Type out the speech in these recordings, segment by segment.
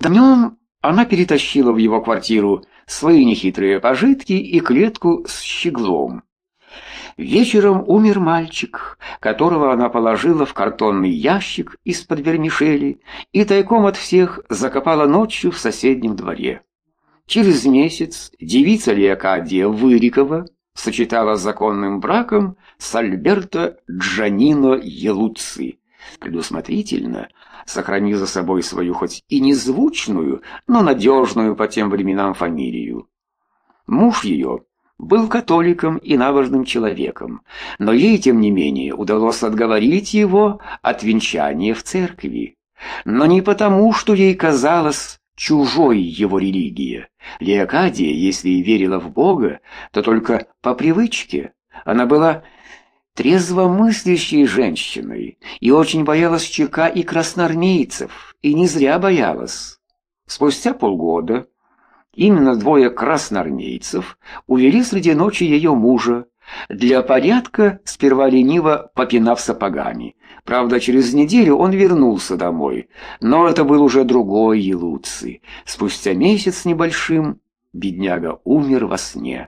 Днем она перетащила в его квартиру свои нехитрые пожитки и клетку с щеглом. Вечером умер мальчик, которого она положила в картонный ящик из-под вермишели и тайком от всех закопала ночью в соседнем дворе. Через месяц девица Леокадия Вырикова сочетала законным браком с Альберто Джанино Елуцци, предусмотрительно сохранив за собой свою хоть и незвучную, но надежную по тем временам фамилию. Муж ее был католиком и набожным человеком, но ей, тем не менее, удалось отговорить его от венчания в церкви. Но не потому, что ей казалось чужой его религия. Леокадия, если и верила в Бога, то только по привычке. Она была трезвомыслящей женщиной и очень боялась ЧК и красноармейцев, и не зря боялась. Спустя полгода именно двое красноармейцев увели среди ночи ее мужа, для порядка сперва лениво попинав сапогами. Правда, через неделю он вернулся домой, но это был уже другой Елуцци. Спустя месяц с небольшим бедняга умер во сне.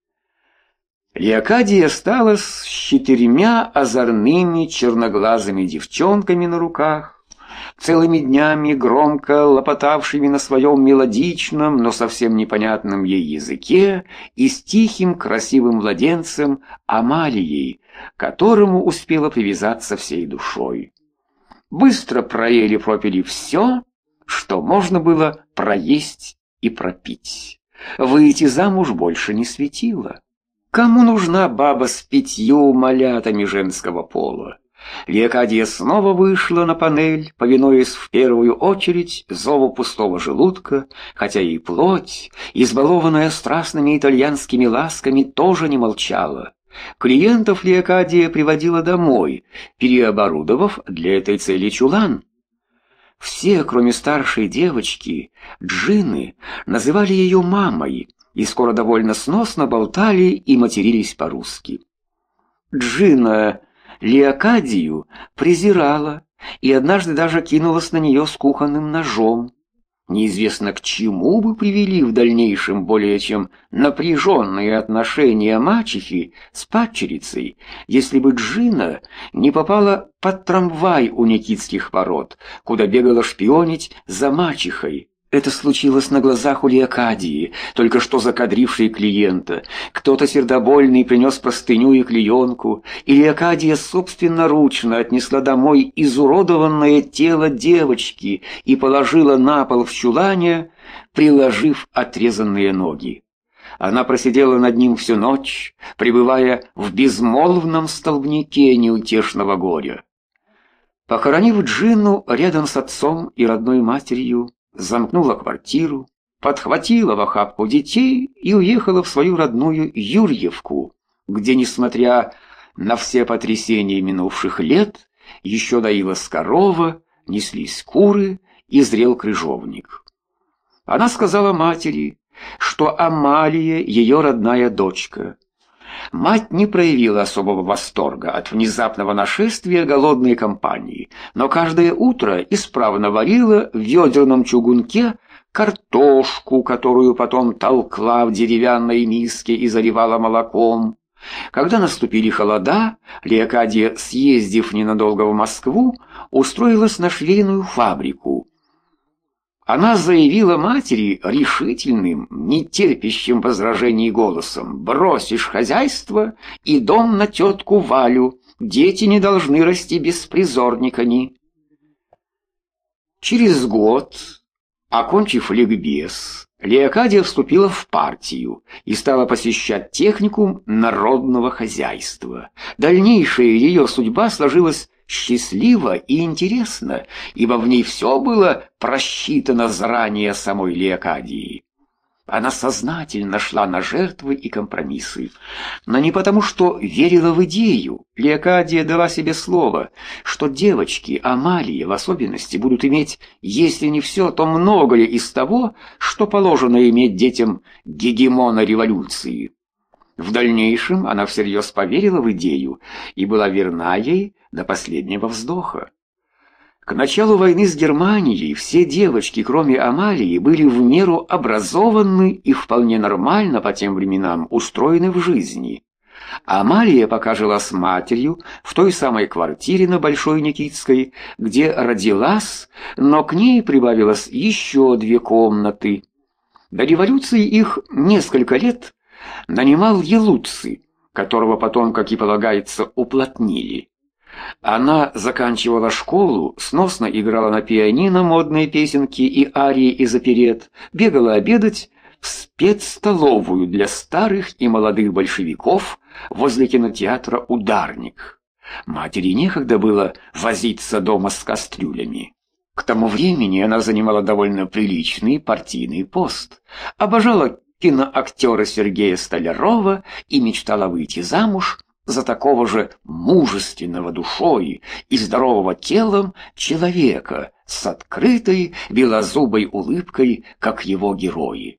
Леокадия осталась с 4 озорными черноглазыми девчонками на руках, целыми днями громко лопотавшими на своем мелодичном, но совсем непонятном ей языке, и с тихим красивым младенцем Амалией, к которому успела привязаться всей душой. Быстро пропили все, что можно было проесть и пропить. Выйти замуж больше не светило. Кому нужна баба с 5 малятами женского пола? Леокадия снова вышла на панель, повинуясь в первую очередь зову пустого желудка, хотя и плоть, избалованная страстными итальянскими ласками, тоже не молчала. Клиентов Леокадия приводила домой, переоборудовав для этой цели чулан. Все, кроме старшей девочки, джинны, называли ее мамой, и скоро довольно сносно болтали и матерились по-русски. Джинна Леокадию презирала и однажды даже кинулась на нее с кухонным ножом. Неизвестно, к чему бы привели в дальнейшем более чем напряженные отношения мачехи с падчерицей, если бы Джинна не попала под трамвай у Никитских ворот, куда бегала шпионить за мачехой. Это случилось на глазах у Леокадии, только что закадрившей клиента. Кто-то сердобольный принес простыню и клеенку, и Леокадия собственноручно отнесла домой изуродованное тело девочки и положила на пол в чулане, приложив отрезанные ноги. Она просидела над ним всю ночь, пребывая в безмолвном столбнике неутешного горя. Похоронив Джинну рядом с отцом и родной матерью, замкнула квартиру, подхватила в охапку детей и уехала в свою родную Юрьевку, где, несмотря на все потрясения минувших лет, еще доилась корова, неслись куры и зрел крыжовник. Она сказала матери, что Амалия ее родная дочка. Мать не проявила особого восторга от внезапного нашествия голодной компании, но каждое утро исправно варила в ведерном чугунке картошку, которую потом толкла в деревянной миске и заливала молоком. Когда наступили холода, Леокадия, съездив ненадолго в Москву, устроилась на швейную фабрику. Она заявила матери решительным, нетерпящим возражений голосом: «Бросишь хозяйство и дом на тетку Валю, дети не должны расти беспризорниками». Через год, окончив ликбез, Леокадия вступила в партию и стала посещать техникум народного хозяйства. Дальнейшая ее судьба сложилась счастливо и интересно, ибо в ней все было просчитано заранее самой Леокадией. Она сознательно шла на жертвы и компромиссы, но не потому, что верила в идею. Леокадия дала себе слово, что девочки, Амалия в особенности, будут иметь, если не все, то многое из того, что положено иметь детям гегемона революции. В дальнейшем она всерьез поверила в идею и была верна ей до последнего вздоха. К началу войны с Германией все девочки, кроме Амалии, были в меру образованы и вполне нормально по тем временам устроены в жизни. Амалия пока жила с матерью в той самой квартире на Большой Никитской, где родилась, но к ней прибавилось еще 2 комнаты. До революции их несколько лет нанимал Елуций, которого потом, как и полагается, уплотнили. Она заканчивала школу, сносно играла на пианино модные песенки и арии из оперет, бегала обедать в спецстоловую для старых и молодых большевиков возле кинотеатра «Ударник». Матери некогда было возиться дома с кастрюлями. К тому времени она занимала довольно приличный партийный пост, обожала киноактера Сергея Столярова и мечтала выйти замуж за такого же мужественного душой и здорового телом человека с открытой белозубой улыбкой, как его герои.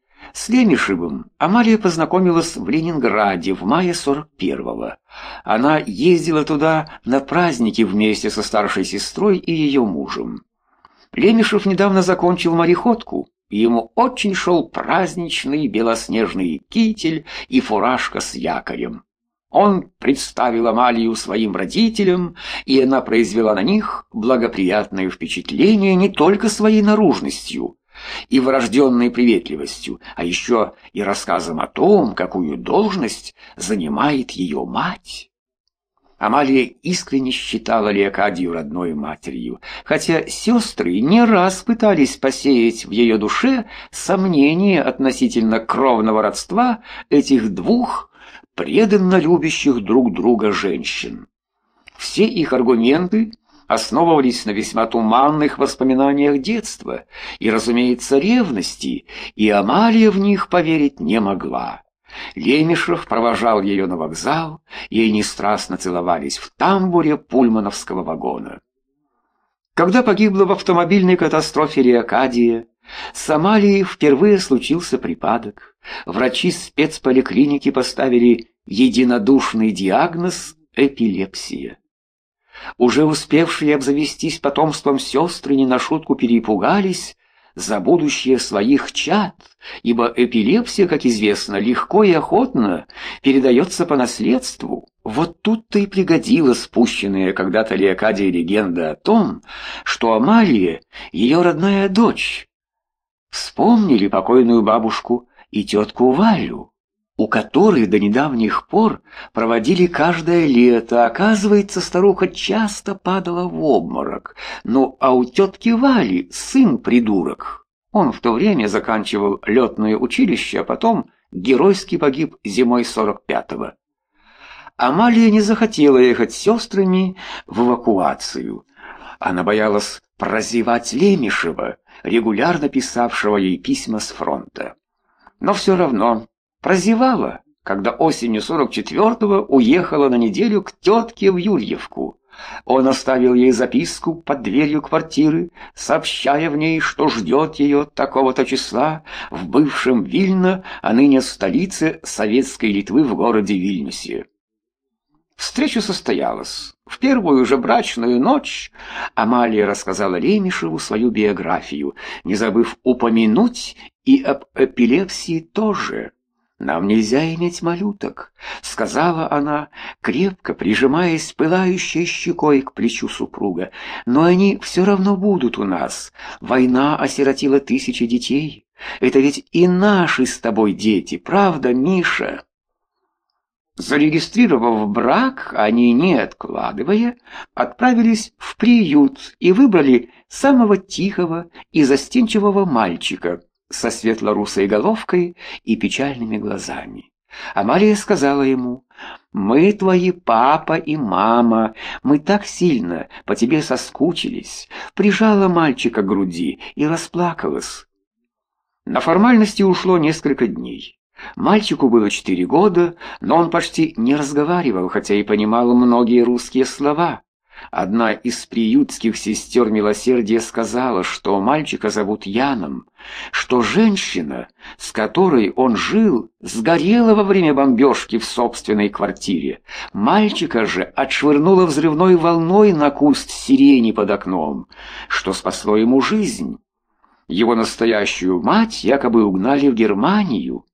С Лемешевым Амалия познакомилась в Ленинграде в мае 41-го. Она ездила туда на праздники вместе со старшей сестрой и ее мужем. Лемешев недавно закончил мореходку, и ему очень шел праздничный белоснежный китель и фуражка с якорем. Он представил Амалию своим родителям, и она произвела на них благоприятное впечатление не только своей наружностью и врожденной приветливостью, а еще и рассказом о том, какую должность занимает ее мать. Амалия искренне считала Леокадию родной матерью, хотя сестры не раз пытались посеять в ее душе сомнения относительно кровного родства этих 2 преданно любящих друг друга женщин. Все их аргументы основывались на весьма туманных воспоминаниях детства и, разумеется, ревности, и Амалия в них поверить не могла. Лемешев провожал ее на вокзал, и они страстно целовались в тамбуре пульмановского вагона. Когда погибла в автомобильной катастрофе Леокадия, с Амалией впервые случился припадок. Врачи спецполиклиники поставили единодушный диагноз эпилепсия. Уже успевшие обзавестись потомством сестры не на шутку перепугались за будущее своих чад, ибо эпилепсия, как известно, легко и охотно передается по наследству. Вот тут-то и пригодилась спущенная когда-то Леокадии легенда о том, что Амалия — ее родная дочь. Вспомнили покойную бабушку и тетку Валю, у которой до недавних пор проводили каждое лето. Оказывается, старуха часто падала в обморок. Ну, а у тетки Вали сын придурок. Он в то время заканчивал летное училище, а потом геройски погиб зимой 45-го. Амалия не захотела ехать с сестрами в эвакуацию. Она боялась прозевать Лемешева, регулярно писавшего ей письма с фронта. Но все равно прозевала, когда осенью 44-го уехала на неделю к тетке в Юрьевку. Он оставил ей записку под дверью квартиры, сообщая в ней, что ждет ее такого-то числа в бывшем Вильно, а ныне столице Советской Литвы в городе Вильнюсе. Встреча состоялась. В первую же брачную ночь Амалия рассказала Лемешеву свою биографию, не забыв упомянуть и об эпилепсии тоже. «Нам нельзя иметь малюток», — сказала она, крепко прижимаясь пылающей щекой к плечу супруга. «Но они все равно будут у нас. Война осиротила 1000 детей. Это ведь и наши с тобой дети, правда, Миша?» Зарегистрировав брак, они, не откладывая, отправились в приют и выбрали самого тихого и застенчивого мальчика со светло-русой головкой и печальными глазами. Амалия сказала ему: «Мы твои папа и мама, мы так сильно по тебе соскучились», прижала мальчика к груди и расплакалась. На формальности ушло несколько дней. Мальчику было 4 года, но он почти не разговаривал, хотя и понимал многие русские слова. Одна из приютских сестер милосердия сказала, что мальчика зовут Яном, что женщина, с которой он жил, сгорела во время бомбежки в собственной квартире. Мальчика же отшвырнуло взрывной волной на куст сирени под окном, что спасло ему жизнь. Его настоящую мать якобы угнали в Германию.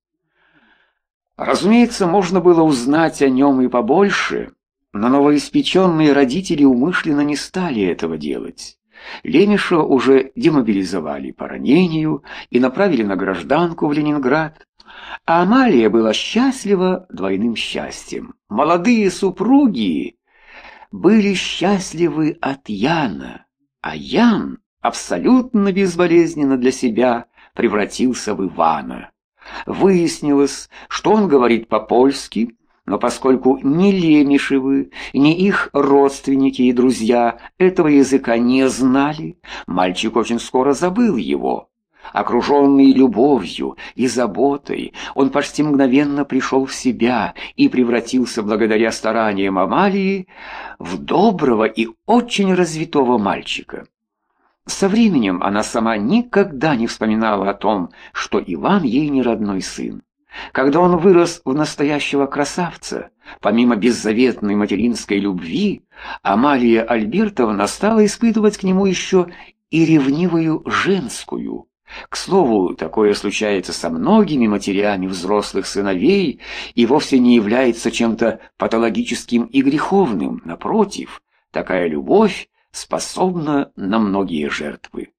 Разумеется, можно было узнать о нем и побольше, но новоиспеченные родители умышленно не стали этого делать. Лемешева уже демобилизовали по ранению и направили на гражданку в Ленинград. А Амалия была счастлива двойным счастьем. Молодые супруги были счастливы от Яна, а Ян абсолютно безболезненно для себя превратился в Ивана. Выяснилось, что он говорит по-польски, но поскольку ни Лемешевы, ни их родственники и друзья этого языка не знали, мальчик очень скоро забыл его. Окруженный любовью и заботой, он почти мгновенно пришел в себя и превратился, благодаря стараниям Амалии, в доброго и очень развитого мальчика. Со временем она сама никогда не вспоминала о том, что Иван ей не родной сын. Когда он вырос в настоящего красавца, помимо беззаветной материнской любви, Амалия Альбертовна стала испытывать к нему еще и ревнивую женскую. К слову, такое случается со многими матерями взрослых сыновей и вовсе не является чем-то патологическим и греховным. Напротив, такая любовь способна на многие жертвы.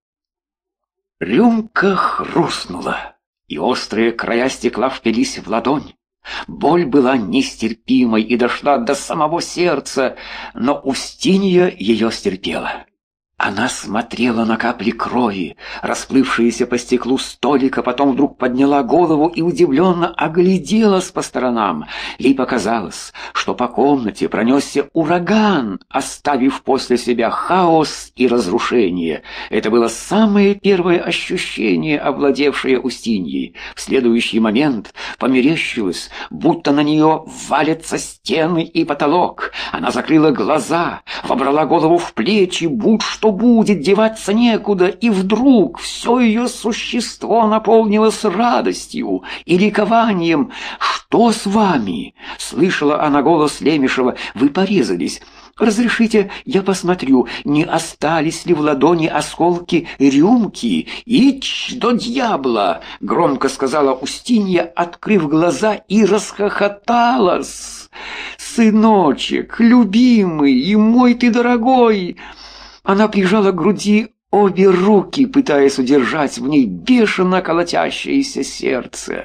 Рюмка хрустнула, и острые края стекла впились в ладонь. Боль была нестерпимой и дошла до самого сердца, но Устинья ее стерпела. Она смотрела на капли крови, расплывшиеся по стеклу столика, потом вдруг подняла голову и удивленно огляделась по сторонам. Ей показалось, что по комнате пронесся ураган, оставив после себя хаос и разрушение. Это было самое первое ощущение, овладевшее Устиньей. В следующий момент померещилось, будто на нее валятся стены и потолок. Она закрыла глаза, вобрала голову в плечи, будь что будет, деваться некуда, и вдруг все ее существо наполнилось радостью и ликованием. «Что с вами?» — слышала она голос Лемешева. «Вы порезались. Разрешите, я посмотрю, не остались ли в ладони осколки рюмки?» «Ич до дьявола!» — громко сказала Устинья, открыв глаза, и расхохоталась. «Сыночек, любимый и мой ты дорогой!» Она прижала к груди обе руки, пытаясь удержать в ней бешено колотящееся сердце.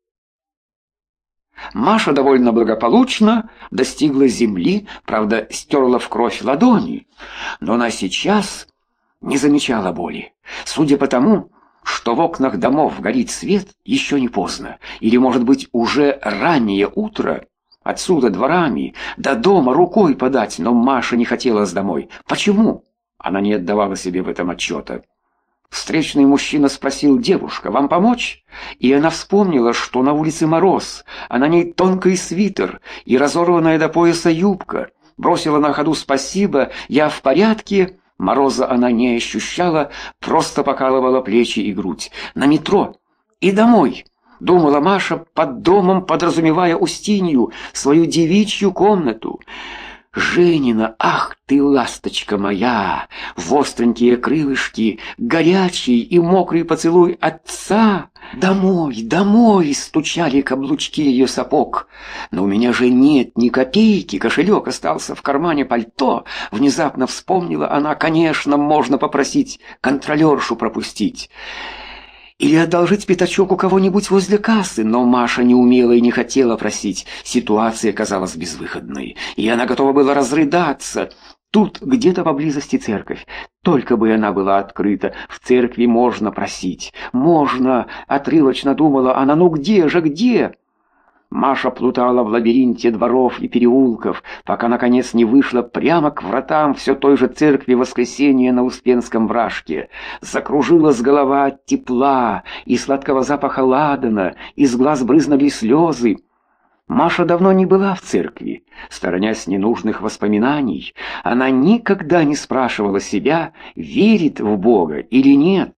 Маша довольно благополучно достигла земли, правда, стерла в кровь ладони, но она сейчас не замечала боли. Судя по тому, что в окнах домов горит свет, еще не поздно, или, может быть, уже раннее утро. Отсюда дворами до дома рукой подать, но Маша не хотелось домой. Почему? Она не отдавала себе в этом отчета. Встречный мужчина спросил: «Девушка, вам помочь?» И она вспомнила, что на улице мороз, а на ней тонкий свитер и разорванная до пояса юбка. Бросила на ходу: «Спасибо, я в порядке». Мороза она не ощущала, просто покалывала плечи и грудь. «На метро и домой», — думала Маша, под домом подразумевая Устинью, свою девичью комнату. Женина, ах ты, ласточка моя, в остренькие крылышки, горячий и мокрый поцелуй отца. Домой, домой, стучали каблучки ее сапог. Но у меня же нет ни копейки, кошелек остался в кармане пальто. Внезапно вспомнила она: конечно, можно попросить контролершу пропустить. Или одолжить пятачок у кого-нибудь возле кассы, но Маша не умела и не хотела просить. Ситуация казалась безвыходной, и она готова была разрыдаться. Тут где-то поблизости церковь. Только бы она была открыта. В церкви можно просить. Можно, отрывочно думала она. Ну где же, где? Маша плутала в лабиринте дворов и переулков, пока наконец не вышла прямо к вратам все той же церкви Воскресения на Успенском Вражке. Закружилась голова от тепла и сладкого запаха ладана, из глаз брызнули слезы. Маша давно не была в церкви. Сторонясь ненужных воспоминаний, она никогда не спрашивала себя, верит в Бога или нет.